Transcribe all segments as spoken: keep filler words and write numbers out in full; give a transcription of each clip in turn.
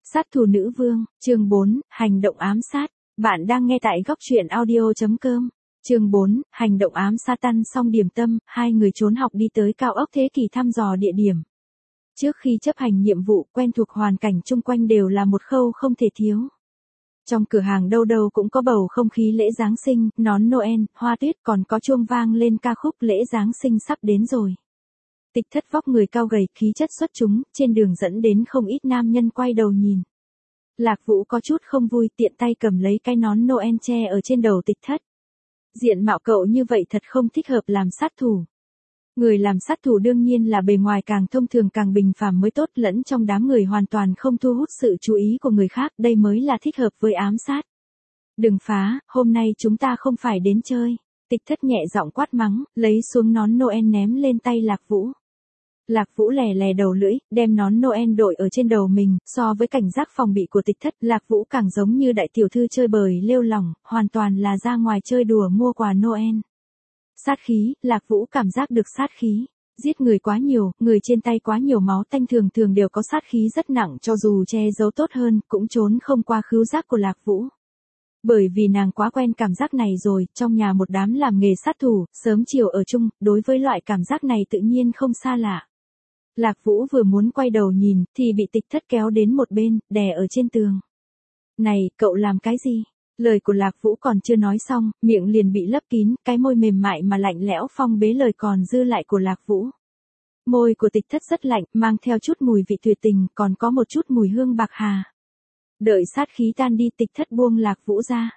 Sát thủ nữ vương, chương bốn, hành động ám sát. Bạn đang nghe tại góc truyện audio chấm com. Chương bốn, hành động ám sát. Ăn xong điểm tâm, hai người trốn học đi tới cao ốc Thế Kỷ thăm dò địa điểm. Trước khi chấp hành nhiệm vụ, quen thuộc hoàn cảnh chung quanh đều là một khâu không thể thiếu. Trong cửa hàng đâu đâu cũng có bầu không khí lễ Giáng sinh, nón Noel, hoa tuyết, còn có chuông vang lên ca khúc lễ Giáng sinh sắp đến rồi. Tịch Thất vóc người cao gầy, khí chất xuất chúng, trên đường dẫn đến không ít nam nhân quay đầu nhìn. Lạc Vũ có chút không vui, tiện tay cầm lấy cái nón Noel che ở trên đầu Tịch Thất. Diện mạo cậu như vậy thật không thích hợp làm sát thủ. Người làm sát thủ đương nhiên là bề ngoài càng thông thường càng bình phàm mới tốt, lẫn trong đám người hoàn toàn không thu hút sự chú ý của người khác, đây mới là thích hợp với ám sát. Đừng phá, hôm nay chúng ta không phải đến chơi. Tịch Thất nhẹ giọng quát mắng, lấy xuống nón Noel ném lên tay Lạc Vũ. Lạc Vũ lè lè đầu lưỡi, đem nón Noel đội ở trên đầu mình, so với cảnh giác phòng bị của Tịch Thất, Lạc Vũ càng giống như đại tiểu thư chơi bời lêu lỏng, hoàn toàn là ra ngoài chơi đùa mua quà Noel. Sát khí, Lạc Vũ cảm giác được sát khí. Giết người quá nhiều, người trên tay quá nhiều máu tanh thường thường đều có sát khí rất nặng, cho dù che giấu tốt hơn, cũng trốn không qua khứu giác của Lạc Vũ. Bởi vì nàng quá quen cảm giác này rồi, trong nhà một đám làm nghề sát thủ, sớm chiều ở chung, đối với loại cảm giác này tự nhiên không xa lạ. Lạc Vũ vừa muốn quay đầu nhìn, thì bị Tịch Thất kéo đến một bên, đè ở trên tường. Này, cậu làm cái gì? Lời của Lạc Vũ còn chưa nói xong, miệng liền bị lấp kín, cái môi mềm mại mà lạnh lẽo phong bế lời còn dư lại của Lạc Vũ. Môi của Tịch Thất rất lạnh, mang theo chút mùi vị tuyệt tình, còn có một chút mùi hương bạc hà. Đợi sát khí tan đi, Tịch Thất buông Lạc Vũ ra.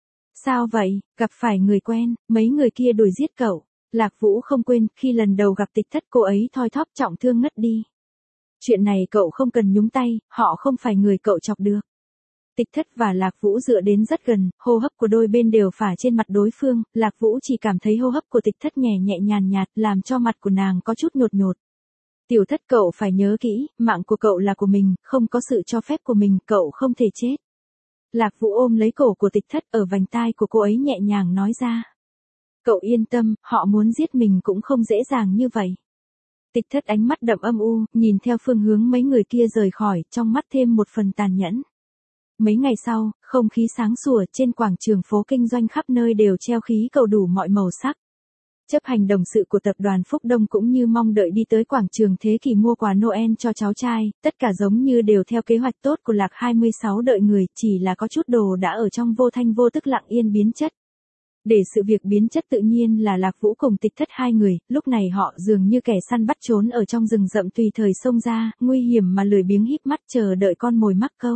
Sao vậy, gặp phải người quen, mấy người kia đuổi giết cậu. Lạc Vũ không quên, khi lần đầu gặp Tịch Thất cô ấy thoi thóp trọng thương ngất đi. Chuyện này cậu không cần nhúng tay, họ không phải người cậu chọc được. Tịch Thất và Lạc Vũ dựa đến rất gần, hô hấp của đôi bên đều phả trên mặt đối phương, Lạc Vũ chỉ cảm thấy hô hấp của Tịch Thất nhẹ nhẹ nhàn nhạt, làm cho mặt của nàng có chút nhột nhột. Tiểu Thất, cậu phải nhớ kỹ, mạng của cậu là của mình, không có sự cho phép của mình, cậu không thể chết. Lạc Vũ ôm lấy cổ của Tịch Thất, ở vành tai của cô ấy nhẹ nhàng nói ra. Cậu yên tâm, họ muốn giết mình cũng không dễ dàng như vậy. Tịch Thất ánh mắt đậm âm u, nhìn theo phương hướng mấy người kia rời khỏi, trong mắt thêm một phần tàn nhẫn. Mấy ngày sau, không khí sáng sủa, trên quảng trường phố kinh doanh khắp nơi đều treo khí cầu đủ mọi màu sắc. Chấp hành đồng sự của tập đoàn Phúc Đông cũng như mong đợi đi tới quảng trường Thế Kỷ mua quà Noel cho cháu trai, tất cả giống như đều theo kế hoạch tốt của Lạc hai mươi sáu đợi người, chỉ là có chút đồ đã ở trong vô thanh vô tức lặng yên biến chất. Để sự việc biến chất tự nhiên là Lạc Vũ cùng Tịch Thất hai người, lúc này họ dường như kẻ săn bắt trốn ở trong rừng rậm tùy thời xông ra, nguy hiểm mà lười biếng híp mắt chờ đợi con mồi mắc câu.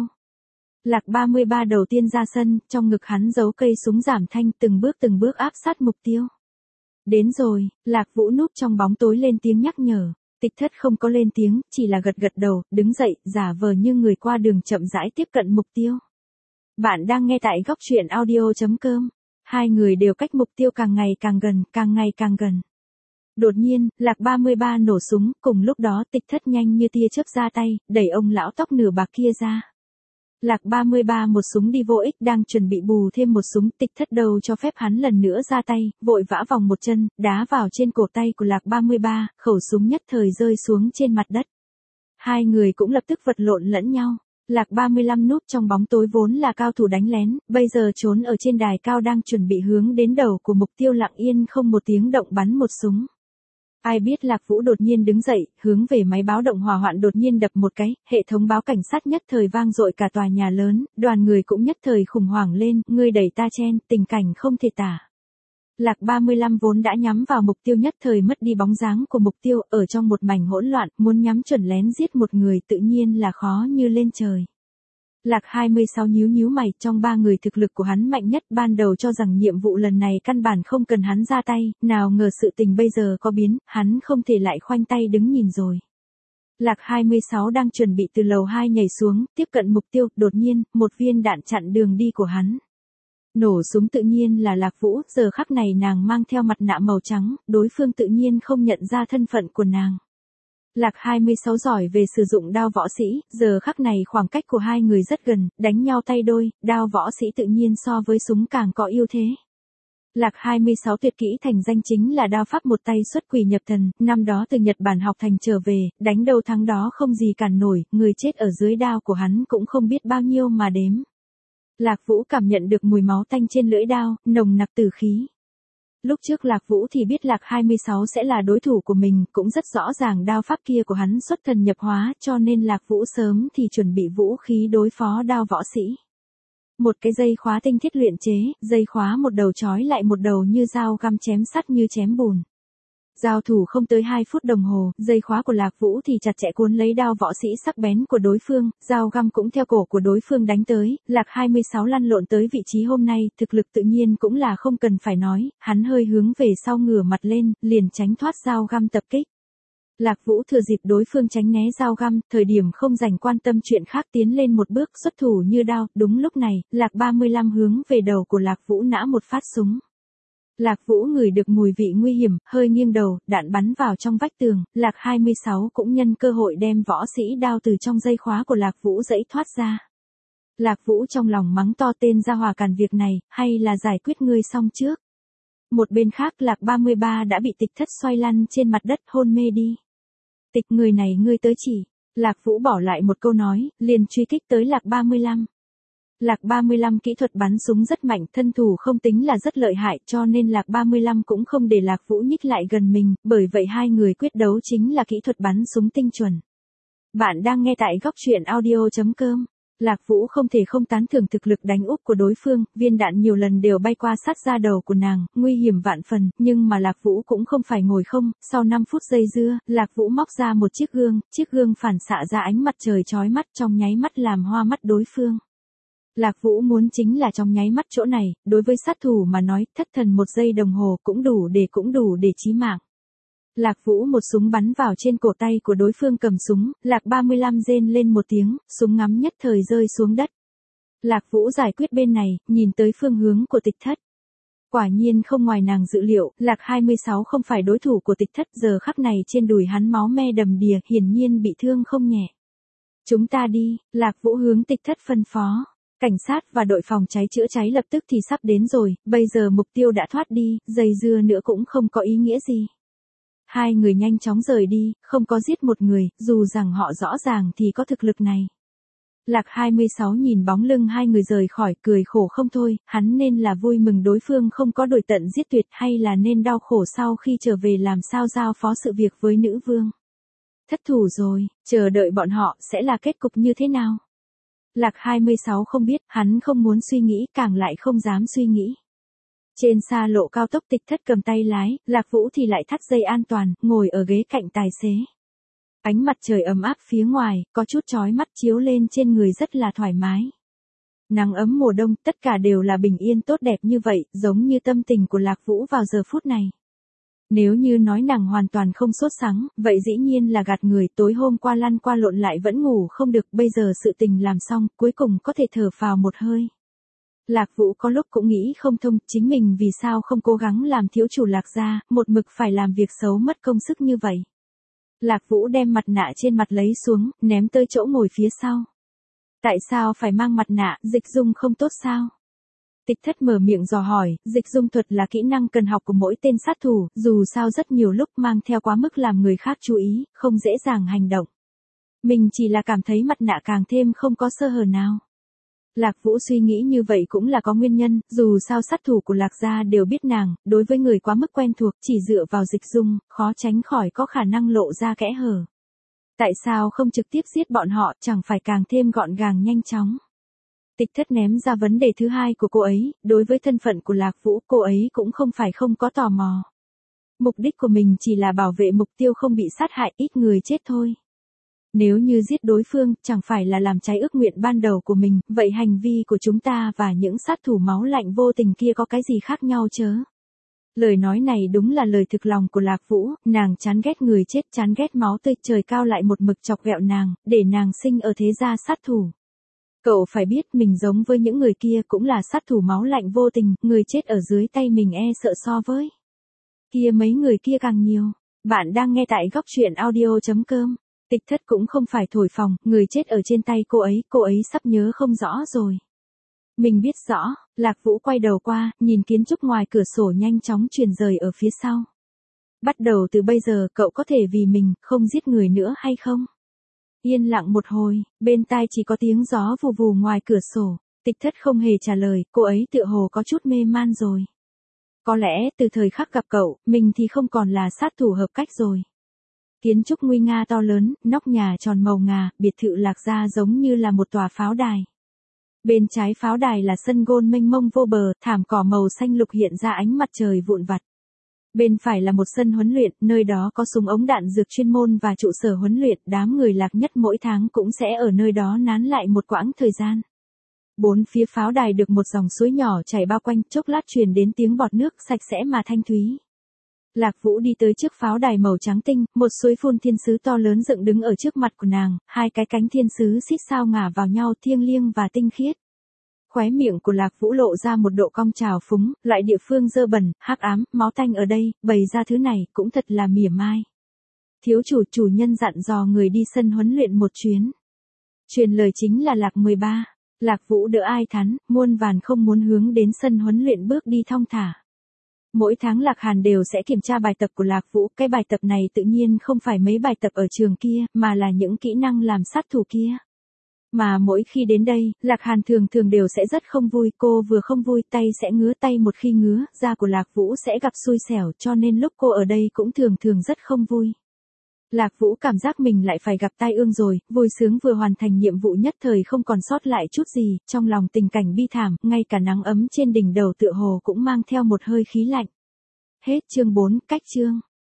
Lạc ba mươi ba đầu tiên ra sân, trong ngực hắn giấu cây súng giảm thanh, từng bước từng bước áp sát mục tiêu. Đến rồi, Lạc Vũ núp trong bóng tối lên tiếng nhắc nhở. Tịch Thất không có lên tiếng, chỉ là gật gật đầu, đứng dậy, giả vờ như người qua đường chậm rãi tiếp cận mục tiêu. Bạn đang nghe tại góc truyện audio chấm com. Hai người đều cách mục tiêu càng ngày càng gần, càng ngày càng gần. Đột nhiên, Lạc ba mươi ba nổ súng, cùng lúc đó Tịch Thất nhanh như tia chớp ra tay, đẩy ông lão tóc nửa bạc kia ra. Lạc ba mươi ba một súng đi vô ích, đang chuẩn bị bù thêm một súng, Tịch Thất đâu cho phép hắn lần nữa ra tay, vội vã vòng một chân, đá vào trên cổ tay của Lạc ba mươi ba, khẩu súng nhất thời rơi xuống trên mặt đất. Hai người cũng lập tức vật lộn lẫn nhau. Lạc ba mươi lăm núp trong bóng tối vốn là cao thủ đánh lén, bây giờ trốn ở trên đài cao đang chuẩn bị hướng đến đầu của mục tiêu lặng yên không một tiếng động bắn một súng. Ai biết Lạc Vũ đột nhiên đứng dậy, hướng về máy báo động hỏa hoạn đột nhiên đập một cái, hệ thống báo cảnh sát nhất thời vang dội cả tòa nhà lớn, đoàn người cũng nhất thời khủng hoảng lên, ngươi đẩy ta chen, tình cảnh không thể tả. Lạc ba mươi lăm vốn đã nhắm vào mục tiêu nhất thời mất đi bóng dáng của mục tiêu, ở trong một mảnh hỗn loạn, muốn nhắm chuẩn lén giết một người tự nhiên là khó như lên trời. Lạc hai mươi sáu nhíu nhíu mày, trong ba người thực lực của hắn mạnh nhất, ban đầu cho rằng nhiệm vụ lần này căn bản không cần hắn ra tay, nào ngờ sự tình bây giờ có biến, hắn không thể lại khoanh tay đứng nhìn rồi. Lạc hai mươi sáu đang chuẩn bị từ lầu hai nhảy xuống, tiếp cận mục tiêu, đột nhiên, một viên đạn chặn đường đi của hắn. Nổ súng tự nhiên là Lạc Vũ, giờ khắc này nàng mang theo mặt nạ màu trắng, đối phương tự nhiên không nhận ra thân phận của nàng. Lạc hai mươi sáu giỏi về sử dụng đao võ sĩ, giờ khắc này khoảng cách của hai người rất gần, đánh nhau tay đôi, đao võ sĩ tự nhiên so với súng càng có ưu thế. Lạc hai mươi sáu tuyệt kỹ thành danh chính là đao pháp một tay xuất quỷ nhập thần, năm đó từ Nhật Bản học thành trở về, đánh đâu thắng đó không gì cản nổi, người chết ở dưới đao của hắn cũng không biết bao nhiêu mà đếm. Lạc Vũ cảm nhận được mùi máu tanh trên lưỡi đao, nồng nặc tử khí. Lúc trước Lạc Vũ thì biết Lạc hai mươi sáu sẽ là đối thủ của mình, cũng rất rõ ràng đao pháp kia của hắn xuất thần nhập hóa, cho nên Lạc Vũ sớm thì chuẩn bị vũ khí đối phó đao võ sĩ. Một cái dây khóa tinh thiết luyện chế, dây khóa một đầu trói lại một đầu như dao găm chém sắt như chém bùn. Giao thủ không tới hai phút đồng hồ, dây khóa của Lạc Vũ thì chặt chẽ cuốn lấy đao võ sĩ sắc bén của đối phương, dao găm cũng theo cổ của đối phương đánh tới, Lạc hai mươi sáu lăn lộn tới vị trí hôm nay, thực lực tự nhiên cũng là không cần phải nói, hắn hơi hướng về sau ngửa mặt lên, liền tránh thoát dao găm tập kích. Lạc Vũ thừa dịp đối phương tránh né dao găm, thời điểm không dành quan tâm chuyện khác tiến lên một bước xuất thủ như đao, đúng lúc này, Lạc ba mươi lăm hướng về đầu của Lạc Vũ nã một phát súng. Lạc Vũ ngửi được mùi vị nguy hiểm, hơi nghiêng đầu, đạn bắn vào trong vách tường, Lạc hai mươi sáu cũng nhân cơ hội đem võ sĩ đao từ trong dây khóa của Lạc Vũ giãy thoát ra. Lạc Vũ trong lòng mắng to tên gia hòa cản việc này, hay là giải quyết ngươi xong trước. Một bên khác Lạc ba mươi ba đã bị Tịch Thất xoay lăn trên mặt đất hôn mê đi. Tịch người này ngươi tới chỉ. Lạc Vũ bỏ lại một câu nói, liền truy kích tới Lạc ba mươi lăm. Lạc ba mươi lăm kỹ thuật bắn súng rất mạnh, thân thủ không tính là rất lợi hại, cho nên Lạc ba mươi lăm cũng không để Lạc Vũ nhích lại gần mình, bởi vậy hai người quyết đấu chính là kỹ thuật bắn súng tinh chuẩn. Bạn đang nghe tại góc truyện audio chấm com. Lạc Vũ không thể không tán thưởng thực lực đánh úp của đối phương, viên đạn nhiều lần đều bay qua sát ra đầu của nàng, nguy hiểm vạn phần, nhưng mà Lạc Vũ cũng không phải ngồi không, sau năm phút dây dưa, Lạc Vũ móc ra một chiếc gương, chiếc gương phản xạ ra ánh mặt trời chói mắt trong nháy mắt làm hoa mắt đối phương. Lạc Vũ muốn chính là trong nháy mắt chỗ này, đối với sát thủ mà nói, thất thần một giây đồng hồ cũng đủ để cũng đủ để chí mạng. Lạc Vũ một súng bắn vào trên cổ tay của đối phương cầm súng, Lạc ba mươi lăm rên lên một tiếng, súng ngắm nhất thời rơi xuống đất. Lạc Vũ giải quyết bên này, nhìn tới phương hướng của Tịch Thất. Quả nhiên không ngoài nàng dự liệu, Lạc hai mươi sáu không phải đối thủ của Tịch Thất, giờ khắc này trên đùi hắn máu me đầm đìa, hiển nhiên bị thương không nhẹ. Chúng ta đi, Lạc Vũ hướng Tịch Thất phân phó. Cảnh sát và đội phòng cháy chữa cháy lập tức thì sắp đến rồi, bây giờ mục tiêu đã thoát đi, dây dưa nữa cũng không có ý nghĩa gì. Hai người nhanh chóng rời đi, không có giết một người, dù rằng họ rõ ràng thì có thực lực này. Lạc hai mươi sáu nhìn bóng lưng hai người rời khỏi, cười khổ không thôi, hắn nên là vui mừng đối phương không có đuổi tận giết tuyệt, hay là nên đau khổ sau khi trở về làm sao giao phó sự việc với nữ vương. Thất thủ rồi, chờ đợi bọn họ sẽ là kết cục như thế nào? Lạc hai mươi sáu không biết, hắn không muốn suy nghĩ, càng lại không dám suy nghĩ. Trên xa lộ cao tốc Tịch Thất cầm tay lái, Lạc Vũ thì lại thắt dây an toàn, ngồi ở ghế cạnh tài xế. Ánh mặt trời ấm áp phía ngoài, có chút chói mắt chiếu lên trên người rất là thoải mái. Nắng ấm mùa đông, tất cả đều là bình yên tốt đẹp như vậy, giống như tâm tình của Lạc Vũ vào giờ phút này. Nếu như nói nàng hoàn toàn không sốt sắng, vậy dĩ nhiên là gạt người, tối hôm qua lăn qua lộn lại vẫn ngủ không được, bây giờ sự tình làm xong, cuối cùng có thể thở phào một hơi. Lạc Vũ có lúc cũng nghĩ không thông, chính mình vì sao không cố gắng làm thiếu chủ Lạc gia, một mực phải làm việc xấu mất công sức như vậy. Lạc Vũ đem mặt nạ trên mặt lấy xuống, ném tới chỗ ngồi phía sau. Tại sao phải mang mặt nạ, dịch dung không tốt sao? Tịch Thất mở miệng dò hỏi, dịch dung thuật là kỹ năng cần học của mỗi tên sát thủ, dù sao rất nhiều lúc mang theo quá mức làm người khác chú ý, không dễ dàng hành động. Mình chỉ là cảm thấy mặt nạ càng thêm không có sơ hở nào. Lạc Vũ suy nghĩ như vậy cũng là có nguyên nhân, dù sao sát thủ của Lạc gia đều biết nàng, đối với người quá mức quen thuộc, chỉ dựa vào dịch dung, khó tránh khỏi có khả năng lộ ra kẽ hở. Tại sao không trực tiếp giết bọn họ, chẳng phải càng thêm gọn gàng nhanh chóng. Tịch Thất ném ra vấn đề thứ hai của cô ấy, đối với thân phận của Lạc Vũ, cô ấy cũng không phải không có tò mò. Mục đích của mình chỉ là bảo vệ mục tiêu không bị sát hại, ít người chết thôi. Nếu như giết đối phương, chẳng phải là làm trái ước nguyện ban đầu của mình, vậy hành vi của chúng ta và những sát thủ máu lạnh vô tình kia có cái gì khác nhau chớ? Lời nói này đúng là lời thực lòng của Lạc Vũ, nàng chán ghét người chết, chán ghét máu tươi, trời cao lại một mực chọc ghẹo nàng, để nàng sinh ở thế gia sát thủ. Cậu phải biết mình giống với những người kia cũng là sát thủ máu lạnh vô tình, người chết ở dưới tay mình e sợ so với kia mấy người kia càng nhiều. Bạn đang nghe tại góc truyện audio chấm com. Tịch Thất cũng không phải thổi phồng, người chết ở trên tay cô ấy, cô ấy sắp nhớ không rõ rồi. Mình biết rõ, Lạc Vũ quay đầu qua, nhìn kiến trúc ngoài cửa sổ nhanh chóng chuyển rời ở phía sau. Bắt đầu từ bây giờ cậu có thể vì mình, không giết người nữa hay không? Yên lặng một hồi, bên tai chỉ có tiếng gió vù vù ngoài cửa sổ. Tịch Thất không hề trả lời, cô ấy tựa hồ có chút mê man rồi. Có lẽ từ thời khắc gặp cậu, mình thì không còn là sát thủ hợp cách rồi. Kiến trúc nguy nga to lớn, nóc nhà tròn màu ngà, biệt thự Lạc gia giống như là một tòa pháo đài. Bên trái pháo đài là sân gôn mênh mông vô bờ, thảm cỏ màu xanh lục hiện ra ánh mặt trời vụn vặt. Bên phải là một sân huấn luyện, nơi đó có súng ống đạn dược chuyên môn và trụ sở huấn luyện, đám người Lạc Nhất mỗi tháng cũng sẽ ở nơi đó nán lại một quãng thời gian. Bốn phía pháo đài được một dòng suối nhỏ chảy bao quanh, chốc lát truyền đến tiếng bọt nước sạch sẽ mà thanh thúy. Lạc Vũ đi tới trước pháo đài màu trắng tinh, một suối phun thiên sứ to lớn dựng đứng ở trước mặt của nàng, hai cái cánh thiên sứ xít sao ngả vào nhau thiêng liêng và tinh khiết. Khóe miệng của Lạc Vũ lộ ra một độ cong trào phúng, loại địa phương dơ bẩn, hắc ám, máu tanh ở đây, bày ra thứ này cũng thật là mỉa mai. Thiếu chủ chủ nhân dặn dò người đi sân huấn luyện một chuyến. Truyền lời chính là Lạc mười ba. Lạc Vũ đỡ ai thắn, muôn vàn không muốn hướng đến sân huấn luyện bước đi thong thả. Mỗi tháng Lạc Hàn đều sẽ kiểm tra bài tập của Lạc Vũ, cái bài tập này tự nhiên không phải mấy bài tập ở trường kia, mà là những kỹ năng làm sát thủ kia. Mà mỗi khi đến đây, Lạc Hàn thường thường đều sẽ rất không vui, cô vừa không vui, tay sẽ ngứa tay một khi ngứa, da của Lạc Vũ sẽ gặp xui xẻo, cho nên lúc cô ở đây cũng thường thường rất không vui. Lạc Vũ cảm giác mình lại phải gặp tai ương rồi, vui sướng vừa hoàn thành nhiệm vụ nhất thời không còn sót lại chút gì, trong lòng tình cảnh bi thảm, ngay cả nắng ấm trên đỉnh đầu tựa hồ cũng mang theo một hơi khí lạnh. Hết chương bốn, cách chương.